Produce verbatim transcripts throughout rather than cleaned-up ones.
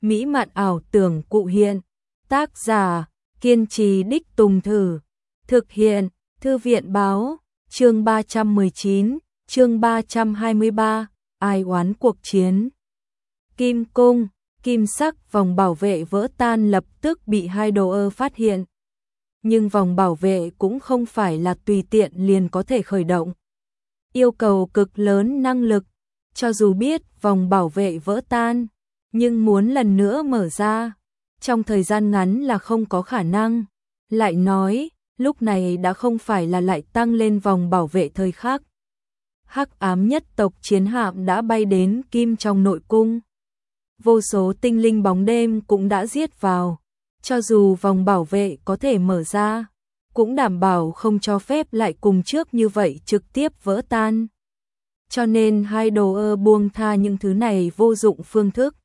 mỹ mạn ảo tưởng cụ hiện. Tác giả, kiên trì đích tùng thử. Thực hiện, Thư viện báo, chương ba trăm mười chín, chương ba trăm hai mươi ba, ai oán cuộc chiến. Kim cung, kim sắc vòng bảo vệ vỡ tan lập tức bị Hydoe phát hiện. Nhưng vòng bảo vệ cũng không phải là tùy tiện liền có thể khởi động. Yêu cầu cực lớn năng lực, cho dù biết vòng bảo vệ vỡ tan, nhưng muốn lần nữa mở ra, trong thời gian ngắn là không có khả năng. Lại nói, lúc này đã không phải là lại tăng lên vòng bảo vệ thời khắc. Hắc ám nhất tộc chiến hạm đã bay đến kim trong nội cung. Vô số tinh linh bóng đêm cũng đã giết vào, cho dù vòng bảo vệ có thể mở ra, cũng đảm bảo không cho phép lại cùng trước như vậy trực tiếp vỡ tan. Cho nên Hydoe buông tha những thứ này vô dụng phương thức.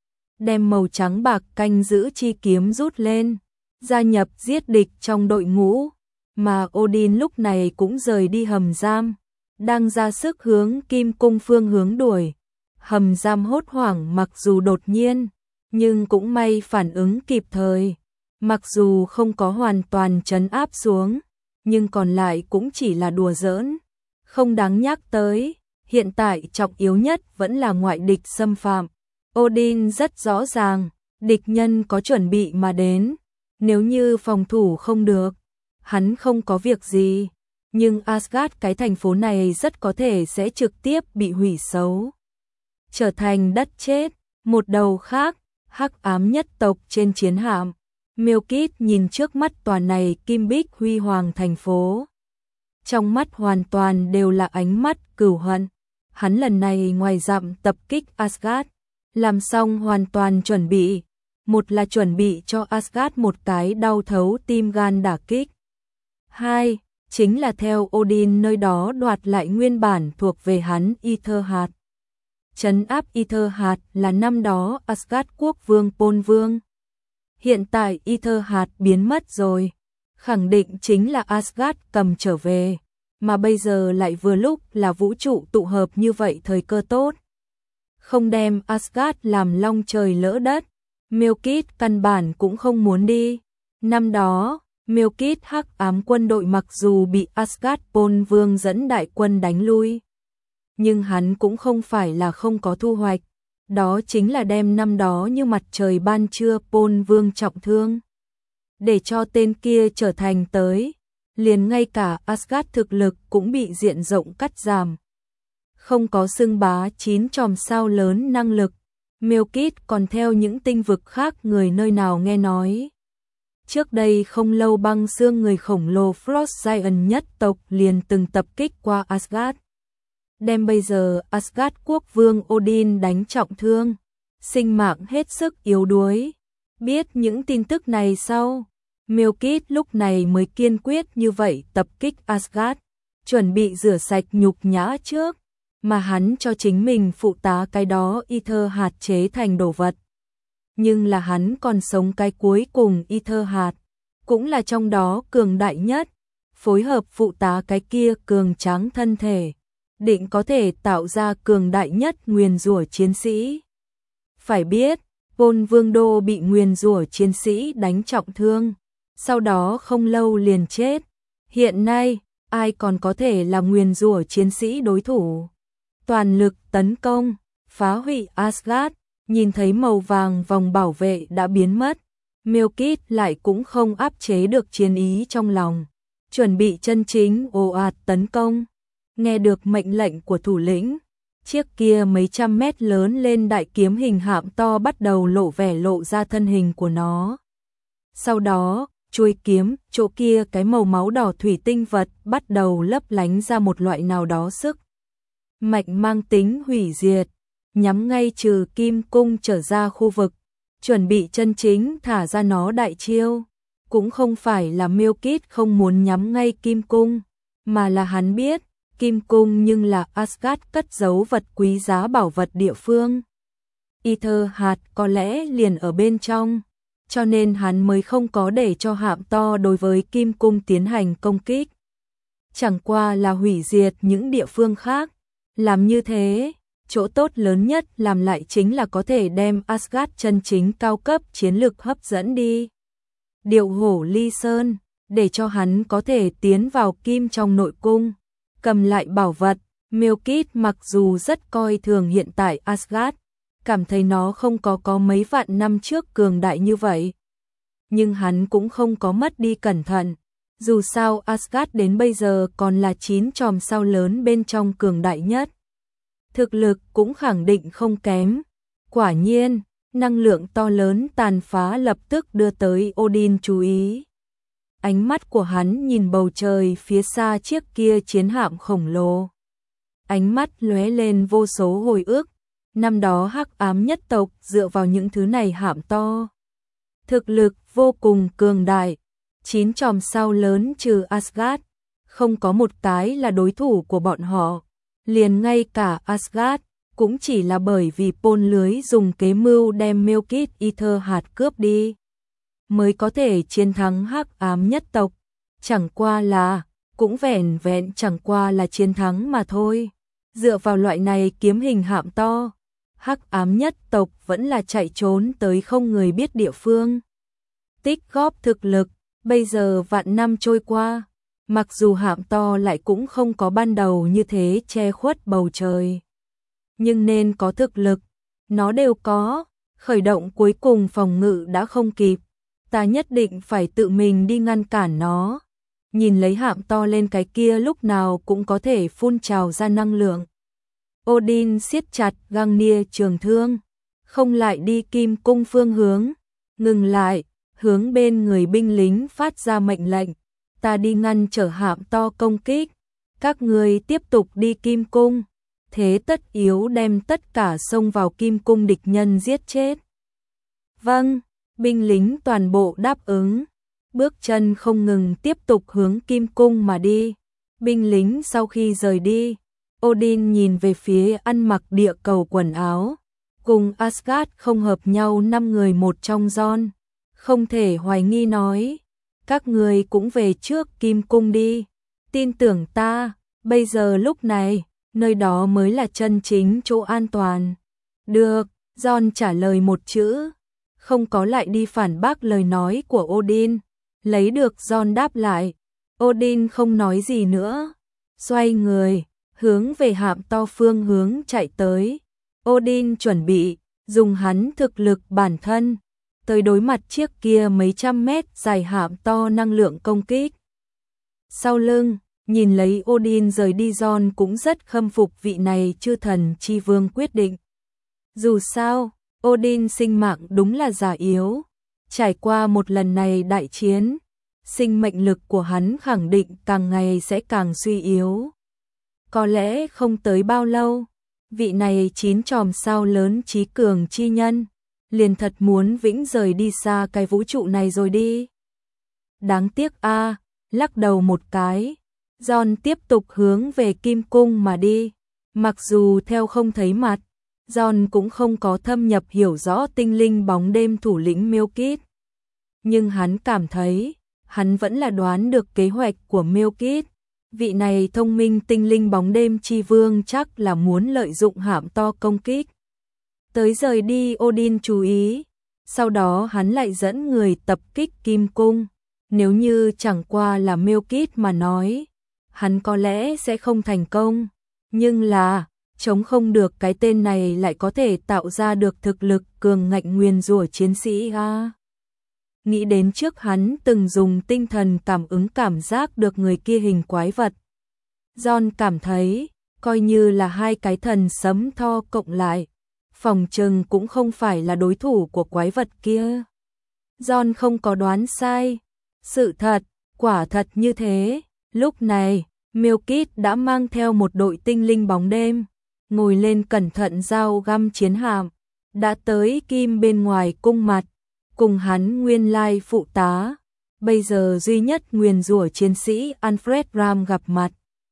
Đem màu trắng bạc canh giữ chi kiếm rút lên, gia nhập giết địch trong đội ngũ, mà Odin lúc này cũng rời đi hầm giam, đang ra sức hướng kim cung phương hướng đuổi. Hầm giam hốt hoảng mặc dù đột nhiên, nhưng cũng may phản ứng kịp thời. Mặc dù không có hoàn toàn trấn áp xuống, nhưng còn lại cũng chỉ là đùa giỡn, không đáng nhắc tới. Hiện tại trọng yếu nhất vẫn là ngoại địch xâm phạm. Odin rất rõ ràng, địch nhân có chuẩn bị mà đến, nếu như phòng thủ không được, hắn không có việc gì, nhưng Asgard, cái thành phố này rất có thể sẽ trực tiếp bị hủy xấu, trở thành đất chết. Một đầu khác, hắc ám nhất tộc trên chiến hạm, Milkit nhìn trước mắt tòa này kim bích huy hoàng thành phố. Trong mắt hoàn toàn đều là ánh mắt cừu hận. Hắn lần này ngoài dặm tập kích Asgard, làm xong hoàn toàn chuẩn bị. Một là chuẩn bị cho Asgard một cái đau thấu tim gan đả kích. Hai, chính là theo Odin nơi đó đoạt lại nguyên bản thuộc về hắn Aetherhad. Trấn áp Aetherhad là năm đó Asgard quốc vương Pôn Vương. Hiện tại Aetherhad biến mất rồi, khẳng định chính là Asgard cầm trở về, mà bây giờ lại vừa lúc là vũ trụ tụ hợp như vậy thời cơ tốt. Không đem Asgard làm long trời lỡ đất, Milkit căn bản cũng không muốn đi. Năm đó, Milkit hắc ám quân đội mặc dù bị Asgard Pôn Vương dẫn đại quân đánh lui, nhưng hắn cũng không phải là không có thu hoạch. Đó chính là đem năm đó như mặt trời ban trưa Pôn Vương trọng thương, để cho tên kia trở thành tới, liền ngay cả Asgard thực lực cũng bị diện rộng cắt giảm. Không có xưng bá chín chòm sao lớn năng lực, Milkit còn theo những tinh vực khác người nơi nào nghe nói. Trước đây không lâu băng xương người khổng lồ Frost Giant nhất tộc liền từng tập kích qua Asgard, đem bây giờ Asgard quốc vương Odin đánh trọng thương, sinh mạng hết sức yếu đuối. Biết những tin tức này sau, Milkit lúc này mới kiên quyết như vậy tập kích Asgard, chuẩn bị rửa sạch nhục nhã trước, mà hắn cho chính mình phụ tá cái đó Aetherhad chế thành đồ vật. Nhưng là hắn còn sống cái cuối cùng Aetherhad, cũng là trong đó cường đại nhất, phối hợp phụ tá cái kia cường tráng thân thể, định có thể tạo ra cường đại nhất nguyền rủa chiến sĩ. Phải biết, Pôn Vương Đô bị nguyền rủa chiến sĩ đánh trọng thương, sau đó không lâu liền chết. Hiện nay, ai còn có thể là nguyền rủa chiến sĩ đối thủ? Toàn lực tấn công, phá hủy Asgard. Nhìn thấy màu vàng vòng bảo vệ đã biến mất, Milkit lại cũng không áp chế được chiến ý trong lòng, chuẩn bị chân chính ồ ạt tấn công. Nghe được mệnh lệnh của thủ lĩnh, chiếc kia mấy trăm mét lớn lên đại kiếm hình hạm to bắt đầu lộ vẻ lộ ra thân hình của nó. Sau đó, chuôi kiếm, chỗ kia cái màu máu đỏ thủy tinh vật bắt đầu lấp lánh ra một loại nào đó sức mạnh mang tính hủy diệt, nhắm ngay trừ kim cung trở ra khu vực, chuẩn bị chân chính thả ra nó đại chiêu. Cũng không phải là Milkit không muốn nhắm ngay kim cung, mà là hắn biết, kim cung nhưng là Asgard cất giấu vật quý giá bảo vật địa phương. Aetherhad có lẽ liền ở bên trong, cho nên hắn mới không có để cho hạm to đối với kim cung tiến hành công kích. Chẳng qua là hủy diệt những địa phương khác. Làm như thế, chỗ tốt lớn nhất làm lại chính là có thể đem Asgard chân chính cao cấp chiến lực hấp dẫn đi. Điệu hổ ly sơn, để cho hắn có thể tiến vào kim trong nội cung, cầm lại bảo vật. Milkit mặc dù rất coi thường hiện tại Asgard, cảm thấy nó không có có mấy vạn năm trước cường đại như vậy. Nhưng hắn cũng không có mất đi cẩn thận. Dù sao Asgard đến bây giờ còn là chín chòm sao lớn bên trong cường đại nhất. Thực lực cũng khẳng định không kém. Quả nhiên, năng lượng to lớn tàn phá lập tức đưa tới Odin chú ý. Ánh mắt của hắn nhìn bầu trời phía xa chiếc kia chiến hạm khổng lồ. Ánh mắt lóe lên vô số hồi ức. Năm đó Hắc Ám nhất tộc dựa vào những thứ này hạm to. Thực lực vô cùng cường đại. Chín chòm sao lớn trừ Asgard, không có một cái là đối thủ của bọn họ. Liền ngay cả Asgard, cũng chỉ là bởi vì Pôn Lưới dùng kế mưu đem Milkit Ether hạt cướp đi, mới có thể chiến thắng Hắc Ám nhất tộc. Chẳng qua là, cũng vẻn vẹn chẳng qua là chiến thắng mà thôi. Dựa vào loại này kiếm hình hạm to, Hắc Ám nhất tộc vẫn là chạy trốn tới không người biết địa phương. Tích góp thực lực, bây giờ vạn năm trôi qua, mặc dù hạm to lại cũng không có ban đầu như thế che khuất bầu trời. Nhưng nên có thực lực, nó đều có, khởi động cuối cùng phòng ngự đã không kịp, ta nhất định phải tự mình đi ngăn cản nó. Nhìn lấy hạm to lên cái kia lúc nào cũng có thể phun trào ra năng lượng. Odin siết chặt găng nia trường thương, không lại đi kim cung phương hướng, ngừng lại, hướng bên người binh lính phát ra mệnh lệnh, ta đi ngăn trở hạm to công kích, các người tiếp tục đi kim cung, thế tất yếu đem tất cả xông vào kim cung địch nhân giết chết. Vâng, binh lính toàn bộ đáp ứng, bước chân không ngừng tiếp tục hướng kim cung mà đi. Binh lính sau khi rời đi, Odin nhìn về phía ăn mặc địa cầu quần áo, cùng Asgard không hợp nhau năm người một trong John, không thể hoài nghi nói, các người cũng về trước kim cung đi, tin tưởng ta, bây giờ lúc này, nơi đó mới là chân chính chỗ an toàn. Được, John trả lời một chữ, không có lại đi phản bác lời nói của Odin, lấy được John đáp lại, Odin không nói gì nữa, xoay người, hướng về hạm to phương hướng chạy tới. Odin chuẩn bị dùng hắn thực lực bản thân tới đối mặt chiếc kia mấy trăm mét dài hạm to năng lượng công kích. Sau lưng, nhìn lấy Odin rời đi, John cũng rất khâm phục vị này chư thần chi vương quyết định. Dù sao, Odin sinh mạng đúng là già yếu. Trải qua một lần này đại chiến, sinh mệnh lực của hắn khẳng định càng ngày sẽ càng suy yếu. Có lẽ không tới bao lâu, vị này chín chòm sao lớn trí cường chi nhân, liền thật muốn vĩnh rời đi xa cái vũ trụ này rồi đi. Đáng tiếc a, à, lắc đầu một cái, John tiếp tục hướng về kim cung mà đi. Mặc dù theo không thấy mặt, John cũng không có thâm nhập hiểu rõ tinh linh bóng đêm thủ lĩnh Milkit. Nhưng hắn cảm thấy, hắn vẫn là đoán được kế hoạch của Milkit. Vị này thông minh tinh linh bóng đêm chi vương chắc là muốn lợi dụng hạm to công kích. Tới rời đi Odin chú ý, sau đó hắn lại dẫn người tập kích kim cung. Nếu như chẳng qua là Milkit mà nói, hắn có lẽ sẽ không thành công. Nhưng là, chống không được cái tên này lại có thể tạo ra được thực lực cường ngạnh nguyền rủa chiến sĩ a. Nghĩ đến trước hắn từng dùng tinh thần cảm ứng cảm giác được người kia hình quái vật. John cảm thấy, coi như là hai cái thần sấm tho cộng lại, phòng trừng cũng không phải là đối thủ của quái vật kia. John không có đoán sai. Sự thật, quả thật như thế. Lúc này, Milkit đã mang theo một đội tinh linh bóng đêm, ngồi lên cẩn thận dao găm chiến hạm, đã tới kim bên ngoài cung mặt, cùng hắn nguyên lai phụ tá, bây giờ duy nhất nguyền rủa chiến sĩ Alfred Ram gặp mặt.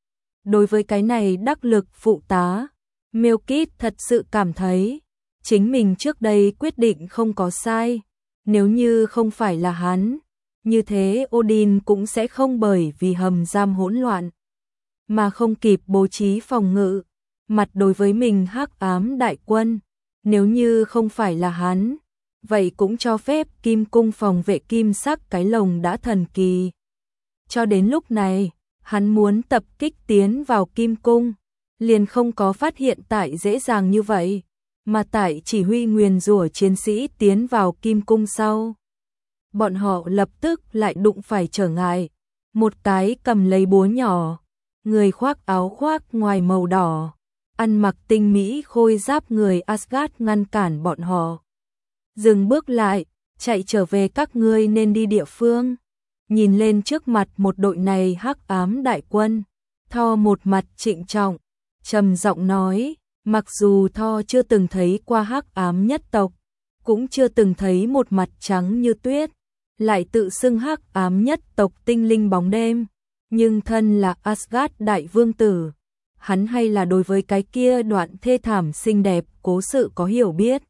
Đối với cái này đắc lực phụ tá, Milkit thật sự cảm thấy, chính mình trước đây quyết định không có sai, nếu như không phải là hắn, như thế Odin cũng sẽ không bởi vì hầm giam hỗn loạn, mà không kịp bố trí phòng ngự, mặt đối với mình hắc ám đại quân, nếu như không phải là hắn, vậy cũng cho phép kim cung phòng vệ kim sắc cái lồng đã thần kỳ. Cho đến lúc này, hắn muốn tập kích tiến vào kim cung, liền không có phát hiện tại dễ dàng như vậy, mà tại chỉ huy nguyền rủa chiến sĩ tiến vào kim cung sau. Bọn họ lập tức lại đụng phải trở ngại, một cái cầm lấy búa nhỏ, người khoác áo khoác ngoài màu đỏ, ăn mặc tinh mỹ khôi giáp người Asgard ngăn cản bọn họ. Dừng bước lại, chạy trở về, các ngươi nên đi địa phương. Nhìn lên trước mặt một đội này hắc ám đại quân, Thor một mặt trịnh trọng, trầm giọng nói, mặc dù Thor chưa từng thấy qua hắc ám nhất tộc, cũng chưa từng thấy một mặt trắng như tuyết, lại tự xưng hắc ám nhất tộc tinh linh bóng đêm, nhưng thân là Asgard đại vương tử, hắn hay là đối với cái kia đoạn thê thảm xinh đẹp cố sự có hiểu biết.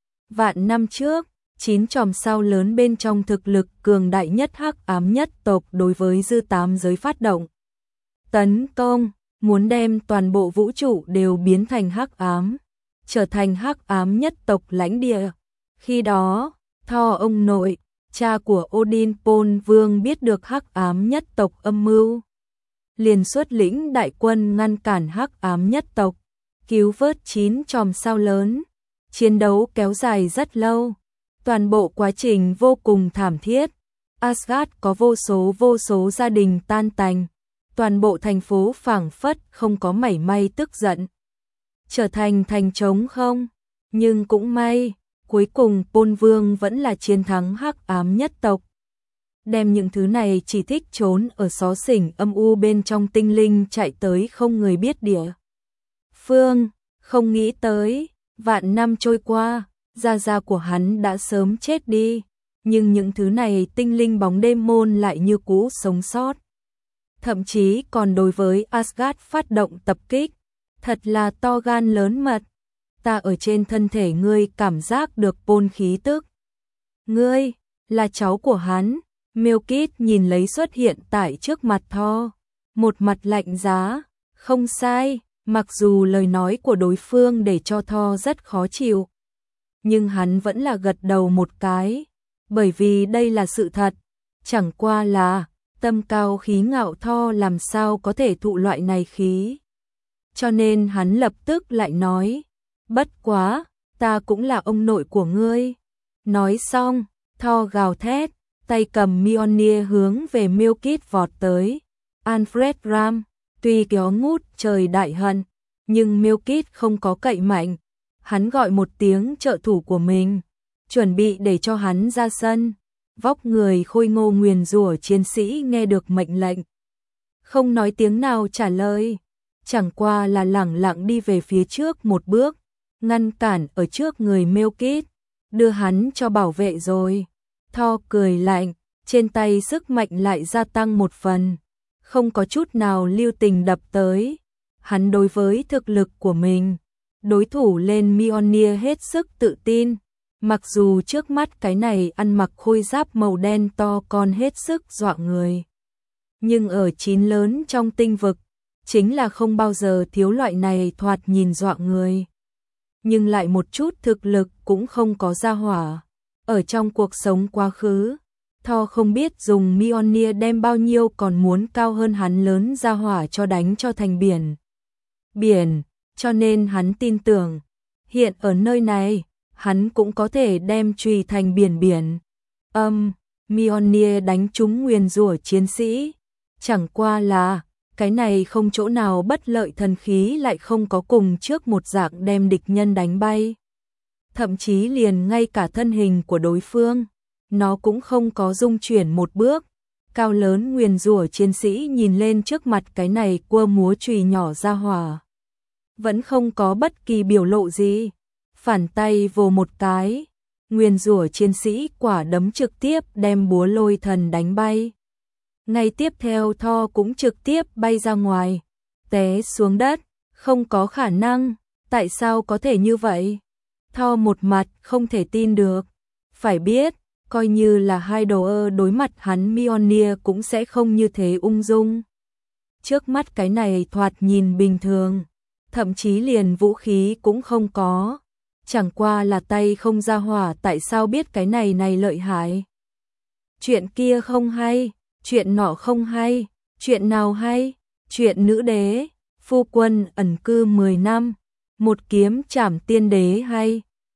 Vạn năm trước, chín chòm sao lớn bên trong thực lực cường đại nhất hắc ám nhất tộc đối với dư tám giới phát động tấn công, muốn đem toàn bộ vũ trụ đều biến thành hắc ám, trở thành hắc ám nhất tộc lãnh địa. Khi đó, Thor ông nội, cha của Odin Pôn Vương biết được hắc ám nhất tộc âm mưu, liền xuất lĩnh đại quân ngăn cản hắc ám nhất tộc, cứu vớt chín chòm sao lớn. Chiến đấu kéo dài rất lâu, toàn bộ quá trình vô cùng thảm thiết. Asgard có vô số vô số gia đình tan tành, toàn bộ thành phố phảng phất không có mảy may tức giận, trở thành thành trống không. Nhưng cũng may, cuối cùng Pôn Vương vẫn là chiến thắng hắc ám nhất tộc. Đem những thứ này chỉ thích trốn ở xó xỉnh âm u bên trong tinh linh chạy tới không người biết địa phương, không nghĩ tới. Vạn năm trôi qua, gia gia của hắn đã sớm chết đi, nhưng những thứ này tinh linh bóng đêm môn lại như cũ sống sót. Thậm chí còn đối với Asgard phát động tập kích, thật là to gan lớn mật. Ta ở trên thân thể ngươi cảm giác được Pôn khí tức. Ngươi, là cháu của hắn. Milkit nhìn lấy xuất hiện tại trước mặt Thor, một mặt lạnh giá, không sai. Mặc dù lời nói của đối phương để cho Thor rất khó chịu, nhưng hắn vẫn là gật đầu một cái, bởi vì đây là sự thật. Chẳng qua là, tâm cao khí ngạo Thor làm sao có thể thụ loại này khí. Cho nên hắn lập tức lại nói, bất quá, ta cũng là ông nội của ngươi. Nói xong, Thor gào thét, tay cầm Mjolnir hướng về Milkit vọt tới. Alfred Ram tuy kéo ngút trời đại hận, nhưng Milkit không có cậy mạnh. Hắn gọi một tiếng trợ thủ của mình, chuẩn bị để cho hắn ra sân. Vóc người khôi ngô nguyền rủa chiến sĩ nghe được mệnh lệnh, không nói tiếng nào trả lời, chẳng qua là lẳng lặng đi về phía trước một bước, ngăn cản ở trước người Milkit, đưa hắn cho bảo vệ rồi. Thor cười lạnh, trên tay sức mạnh lại gia tăng một phần, không có chút nào lưu tình đập tới. Hắn đối với thực lực của mình, đối thủ lên Mjolnir hết sức tự tin, mặc dù trước mắt cái này ăn mặc khôi giáp màu đen to con hết sức dọa người. Nhưng ở chín lớn trong tinh vực, chính là không bao giờ thiếu loại này thoạt nhìn dọa người, nhưng lại một chút thực lực cũng không có ra hỏa. Ở trong cuộc sống quá khứ, Thor không biết dùng Mjolnir đem bao nhiêu còn muốn cao hơn hắn lớn ra hỏa cho đánh cho thành biển. Biển, cho nên hắn tin tưởng, hiện ở nơi này, hắn cũng có thể đem chùy thành biển biển. Âm, um, Mjolnir đánh trúng nguyền rủa chiến sĩ. Chẳng qua là, cái này không chỗ nào bất lợi, thần khí lại không có cùng trước một dạng đem địch nhân đánh bay. Thậm chí liền ngay cả thân hình của đối phương, nó cũng không có rung chuyển một bước. Cao lớn nguyền rủa chiến sĩ nhìn lên trước mặt cái này quơ múa chùy nhỏ ra hỏa, vẫn không có bất kỳ biểu lộ gì. Phản tay vồ một cái, nguyền rủa chiến sĩ quả đấm trực tiếp đem búa lôi thần đánh bay. Ngay tiếp theo Thor cũng trực tiếp bay ra ngoài, té xuống đất. Không có khả năng, tại sao có thể như vậy? Thor một mặt không thể tin được. Phải biết, coi như là hai đồ ơ đối mặt hắn Mjolnir cũng sẽ không như thế ung dung. Trước mắt cái này thoạt nhìn bình thường, thậm chí liền vũ khí cũng không có. Chẳng qua là tay không ra hỏa, tại sao biết cái này này lợi hại. Chuyện kia không hay, chuyện nọ không hay, chuyện nào hay, chuyện nữ đế, phu quân ẩn cư mười năm, một kiếm trảm tiên đế hay,